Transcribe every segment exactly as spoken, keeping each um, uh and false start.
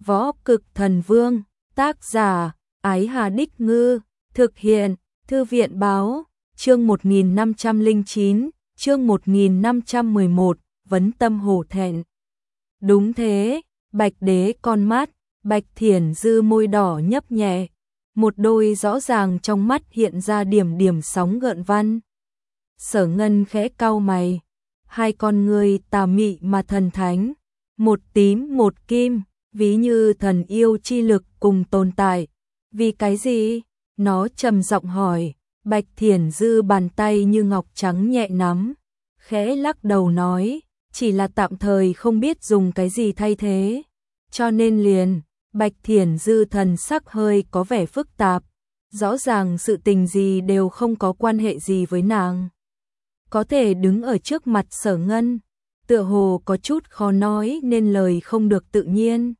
Võ Cực Thần Vương, tác giả, Ái Hà Đích Ngư, thực hiện, Thư viện Báo, chương một nghìn năm trăm lẻ chín, chương một nghìn năm trăm mười một, vấn tâm hổ thẹn. Đúng thế, Bạch Đế con mắt, Bạch Thiển Dư môi đỏ nhấp nhẹ, một đôi rõ ràng trong mắt hiện ra điểm điểm sóng gợn văn. Sở Ngân khẽ cau mày, hai con người tà mị mà thần thánh, một tím một kim, ví như thần yêu chi lực cùng tồn tại. Vì cái gì? Nó trầm giọng hỏi. Bạch Thiển Dư bàn tay như ngọc trắng nhẹ nắm, khẽ lắc đầu nói, chỉ là tạm thời không biết dùng cái gì thay thế. Cho nên liền, Bạch Thiển Dư thần sắc hơi có vẻ phức tạp, rõ ràng sự tình gì đều không có quan hệ gì với nàng. Có thể đứng ở trước mặt Sở Ngân, tựa hồ có chút khó nói nên lời không được tự nhiên.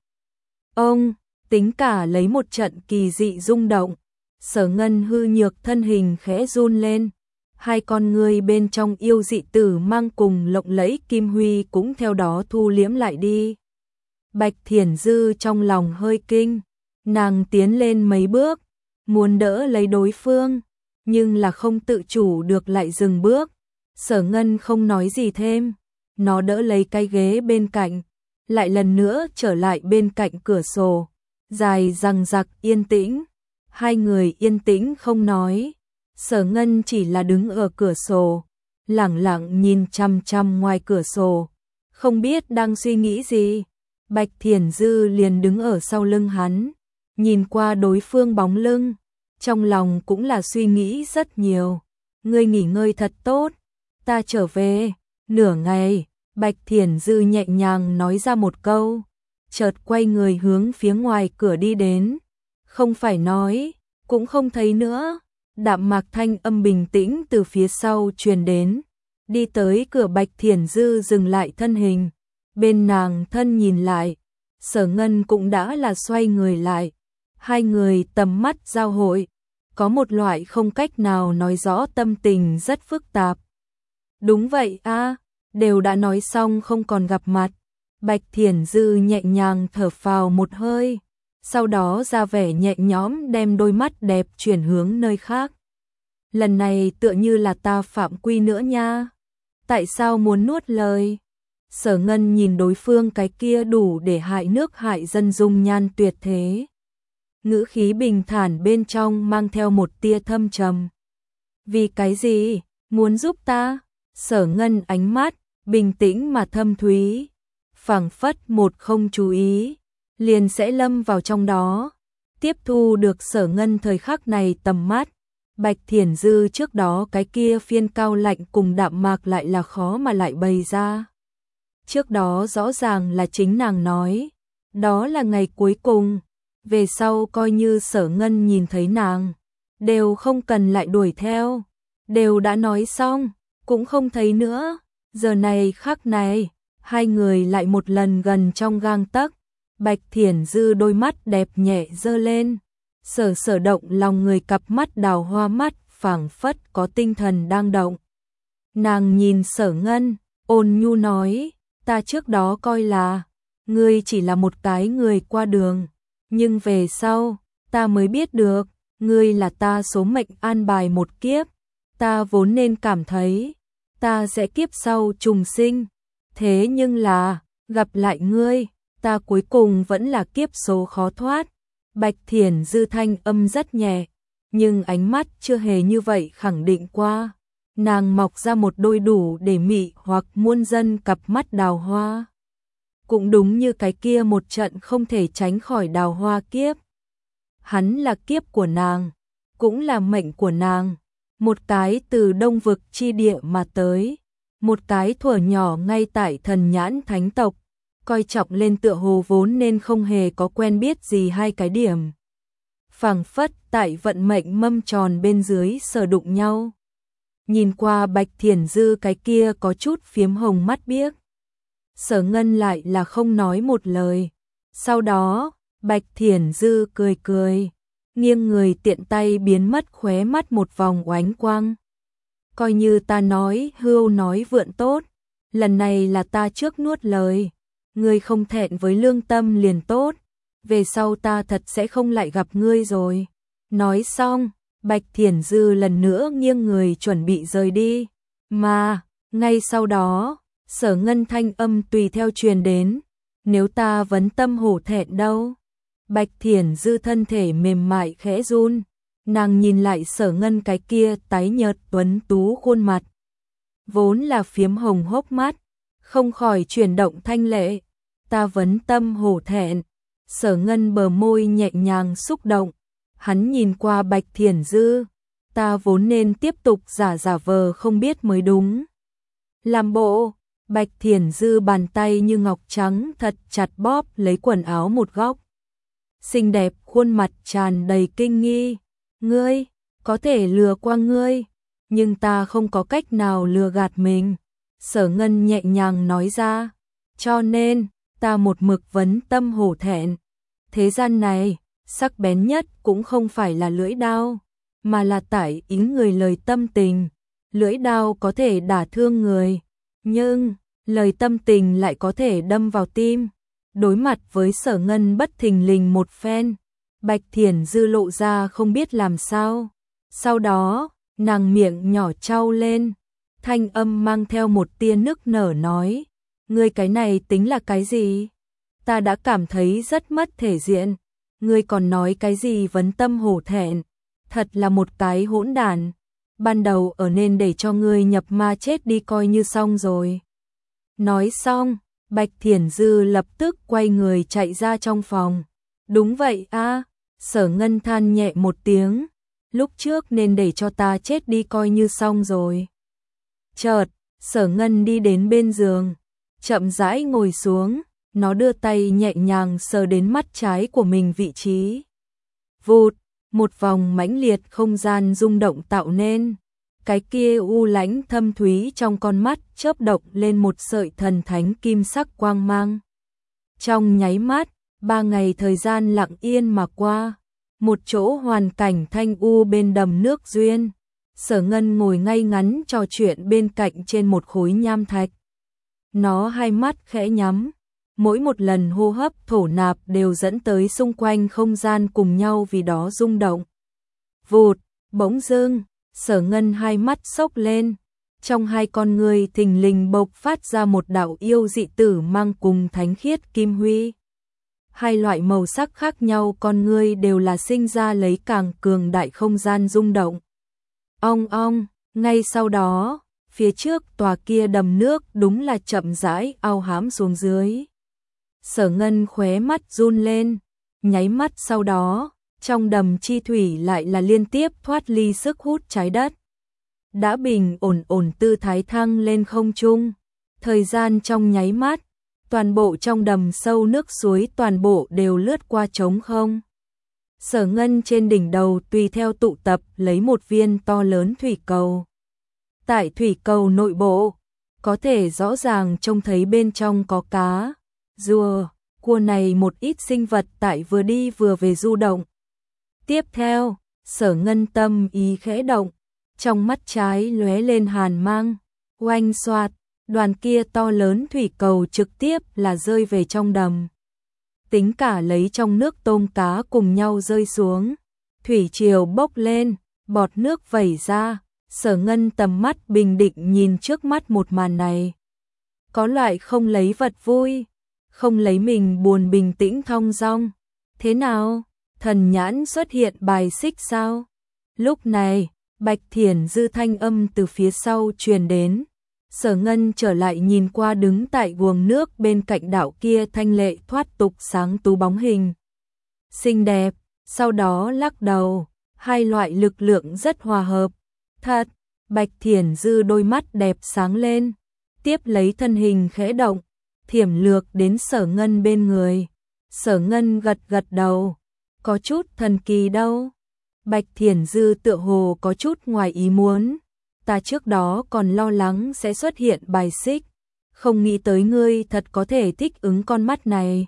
Ông, tính cả lấy một trận kỳ dị rung động, Sở Ngân hư nhược thân hình khẽ run lên, hai con người bên trong yêu dị tử mang cùng lộng lẫy kim huy cũng theo đó thu liễm lại đi. Bạch Thiển Dư trong lòng hơi kinh, nàng tiến lên mấy bước, muốn đỡ lấy đối phương, nhưng là không tự chủ được lại dừng bước. Sở Ngân không nói gì thêm, nó đỡ lấy cái ghế bên cạnh, lại lần nữa trở lại bên cạnh cửa sổ, dài dằng dặc yên tĩnh. Hai người yên tĩnh không nói, Sở Ngân chỉ là đứng ở cửa sổ, lẳng lặng nhìn chằm chằm ngoài cửa sổ, không biết đang suy nghĩ gì. Bạch Thiển Dư liền đứng ở sau lưng hắn, nhìn qua đối phương bóng lưng, trong lòng cũng là suy nghĩ rất nhiều. Ngươi nghỉ ngơi thật tốt, ta trở về. Nửa ngày, Bạch Thiển Dư nhẹ nhàng nói ra một câu, chợt quay người hướng phía ngoài cửa đi đến. Không phải nói, cũng không thấy nữa. Đạm mạc thanh âm bình tĩnh từ phía sau truyền đến. Đi tới cửa, Bạch Thiển Dư dừng lại thân hình. Bên nàng thân nhìn lại, Sở Ngân cũng đã là xoay người lại. Hai người tầm mắt giao hội, có một loại không cách nào nói rõ tâm tình rất phức tạp. Đúng vậy a, đều đã nói xong không còn gặp mặt. Bạch Thiển Dư nhẹ nhàng thở phào một hơi, sau đó ra vẻ nhẹ nhõm đem đôi mắt đẹp chuyển hướng nơi khác. Lần này tựa như là ta phạm quy nữa nha. Tại sao muốn nuốt lời? Sở Ngân nhìn đối phương cái kia đủ để hại nước hại dân dung nhan tuyệt thế, ngữ khí bình thản bên trong mang theo một tia thâm trầm. Vì cái gì? Muốn giúp ta? Sở Ngân ánh mắt bình tĩnh mà thâm thúy, phảng phất một không chú ý liền sẽ lâm vào trong đó. Tiếp thu được Sở Ngân thời khắc này tầm mắt, Bạch Thiển Dư trước đó cái kia phiên cao lạnh cùng đạm mạc lại là khó mà lại bày ra. Trước đó rõ ràng là chính nàng nói, đó là ngày cuối cùng, về sau coi như Sở Ngân nhìn thấy nàng, đều không cần lại đuổi theo, đều đã nói xong, cũng không thấy nữa. Giờ này khắc này, hai người lại một lần gần trong gang tấc. Bạch Thiển Dư đôi mắt đẹp nhẹ dơ lên, sở sở động lòng người, cặp mắt đào hoa mắt phảng phất có tinh thần đang động. Nàng nhìn Sở Ngân, ôn nhu nói, ta trước đó coi là ngươi chỉ là một cái người qua đường, nhưng về sau ta mới biết được, ngươi là ta số mệnh an bài một kiếp. Ta vốn nên cảm thấy ta sẽ kiếp sau trùng sinh, thế nhưng là gặp lại ngươi, ta cuối cùng vẫn là kiếp số khó thoát. Bạch Thiển Dư thanh âm rất nhẹ, nhưng ánh mắt chưa hề như vậy khẳng định qua. Nàng mọc ra một đôi đủ để mị hoặc muôn dân cặp mắt đào hoa. Cũng đúng như cái kia một trận không thể tránh khỏi đào hoa kiếp. Hắn là kiếp của nàng, cũng là mệnh của nàng. Một cái từ đông vực chi địa mà tới, một cái thuở nhỏ ngay tại Thần Nhãn Thánh tộc, coi trọng lên tựa hồ vốn nên không hề có quen biết gì hai cái điểm. Phảng phất tại vận mệnh mâm tròn bên dưới sờ đụng nhau. Nhìn qua Bạch Thiển Dư cái kia có chút phiếm hồng mắt biếc, Sở Ngân lại là không nói một lời. Sau đó, Bạch Thiển Dư cười cười, nghiêng người tiện tay biến mất khóe mắt một vòng oánh quang. Coi như ta nói hưu nói vượn tốt, lần này là ta trước nuốt lời, ngươi không thẹn với lương tâm liền tốt. về sau ta thật sẽ không lại gặp ngươi rồi. Nói xong, Bạch Thiển Dư lần nữa nghiêng người chuẩn bị rời đi, mà, ngay sau đó, Sở Ngân thanh âm tùy theo truyền đến, nếu ta vấn tâm hổ thẹn đâu. Bạch Thiển Dư thân thể mềm mại khẽ run, nàng nhìn lại Sở Ngân cái kia tái nhợt tuấn tú khuôn mặt, vốn là phiếm hồng hốc mắt, không khỏi chuyển động thanh lệ. Ta vấn tâm hổ thẹn. Sở Ngân bờ môi nhẹ nhàng xúc động, hắn nhìn qua Bạch Thiển Dư, ta vốn nên tiếp tục giả giả vờ không biết mới đúng. Làm bộ, Bạch Thiển Dư bàn tay như ngọc trắng thật chặt bóp lấy quần áo một góc. Xinh đẹp khuôn mặt tràn đầy kinh nghi, ngươi, có thể lừa qua ngươi, nhưng ta không có cách nào lừa gạt mình. Sở Ngân nhẹ nhàng nói ra, cho nên, ta một mực vấn tâm hổ thẹn. Thế gian này, sắc bén nhất cũng không phải là lưỡi đao, mà là tải ý người lời tâm tình. Lưỡi đao có thể đả thương người, nhưng lời tâm tình lại có thể đâm vào tim. Đối mặt với Sở Ngân bất thình lình một phen, Bạch Thiển Dư lộ ra không biết làm sao. Sau đó, nàng miệng nhỏ trao lên, thanh âm mang theo một tia nức nở nói, ngươi cái này tính là cái gì? Ta đã cảm thấy rất mất thể diện, ngươi còn nói cái gì vấn tâm hổ thẹn, thật là một cái hỗn đản. Ban đầu ở nên để cho ngươi nhập ma chết đi coi như xong rồi. Nói xong, Bạch Thiển Dư lập tức quay người chạy ra trong phòng. Đúng vậy a, Sở Ngân than nhẹ một tiếng, lúc trước nên để cho ta chết đi coi như xong rồi. Chợt, Sở Ngân đi đến bên giường, chậm rãi ngồi xuống, nó đưa tay nhẹ nhàng sờ đến mắt trái của mình vị trí. Vụt, một vòng mãnh liệt không gian rung động tạo nên, cái kia u lãnh thâm thúy trong con mắt chớp động lên một sợi thần thánh kim sắc quang mang. Trong nháy mắt, ba ngày thời gian lặng yên mà qua, một chỗ hoàn cảnh thanh u bên đầm nước duyên. Sở Ngân ngồi ngay ngắn trò chuyện bên cạnh trên một khối nham thạch. Nó hai mắt khẽ nhắm, mỗi một lần hô hấp thổ nạp đều dẫn tới xung quanh không gian cùng nhau vì đó rung động. Vụt, bỗng dưng, Sở Ngân hai mắt sốc lên, trong hai con người thình lình bộc phát ra một đạo yêu dị tử mang cùng thánh khiết kim huy. Hai loại màu sắc khác nhau con người đều là sinh ra lấy càng cường đại không gian rung động. Ong ong, ngay sau đó, phía trước tòa kia đầm nước đúng là chậm rãi ao hám xuống dưới. Sở Ngân khóe mắt run lên, nháy mắt sau đó, trong đầm chi thủy lại là liên tiếp thoát ly sức hút trái đất. Đã bình ổn ổn tư thái thăng lên không trung, thời gian trong nháy mắt, toàn bộ trong đầm sâu nước suối toàn bộ đều lướt qua trống không. Sở Ngân trên đỉnh đầu tùy theo tụ tập lấy một viên to lớn thủy cầu. Tại thủy cầu nội bộ, có thể rõ ràng trông thấy bên trong có cá, rùa, cua này một ít sinh vật tại vừa đi vừa về du động. Tiếp theo, Sở Ngân tâm ý khẽ động, trong mắt trái lóe lên hàn mang, oanh xoạt, đoàn kia to lớn thủy cầu trực tiếp là rơi về trong đầm. Tính cả lấy trong nước tôm cá cùng nhau rơi xuống, thủy triều bốc lên, bọt nước vẩy ra, Sở Ngân tầm mắt bình định nhìn trước mắt một màn này. Có loại không lấy vật vui, không lấy mình buồn bình tĩnh thong dong. Thế nào? Thần nhãn xuất hiện bài xích sao? Lúc này, Bạch Thiển Dư thanh âm từ phía sau truyền đến. Sở Ngân trở lại nhìn qua đứng tại guồng nước bên cạnh đảo kia thanh lệ thoát tục sáng tú bóng hình. Xinh đẹp, sau đó lắc đầu, hai loại lực lượng rất hòa hợp. Thật, Bạch Thiển Dư đôi mắt đẹp sáng lên, tiếp lấy thân hình khẽ động, thiểm lược đến Sở Ngân bên người. Sở Ngân gật gật đầu, có chút thần kỳ đâu. Bạch Thiển Dư tựa hồ có chút ngoài ý muốn. Ta trước đó còn lo lắng sẽ xuất hiện bài xích, không nghĩ tới ngươi thật có thể thích ứng con mắt này.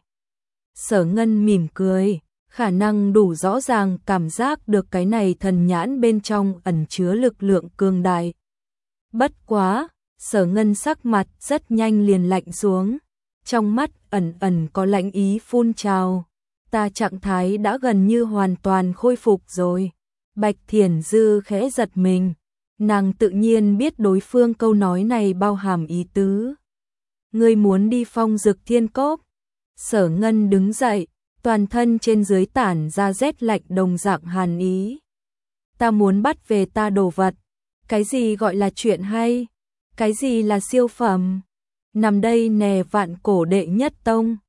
Sở Ngân mỉm cười, khả năng đủ rõ ràng cảm giác được cái này thần nhãn bên trong ẩn chứa lực lượng cường đại. Bất quá, Sở Ngân sắc mặt rất nhanh liền lạnh xuống, trong mắt ẩn ẩn có lạnh ý phun trào. ta trạng thái đã gần như hoàn toàn khôi phục rồi. Bạch Thiển Dư khẽ giật mình, nàng tự nhiên biết đối phương câu nói này bao hàm ý tứ. Ngươi muốn đi Phong Dực Thiên Cốc? Sở Ngân đứng dậy, toàn thân trên dưới tản ra rét lạnh đồng dạng hàn ý. Ta muốn bắt về ta đồ vật. Cái gì gọi là chuyện hay? Cái gì là siêu phẩm? Nằm đây nè Vạn Cổ đệ nhất tông,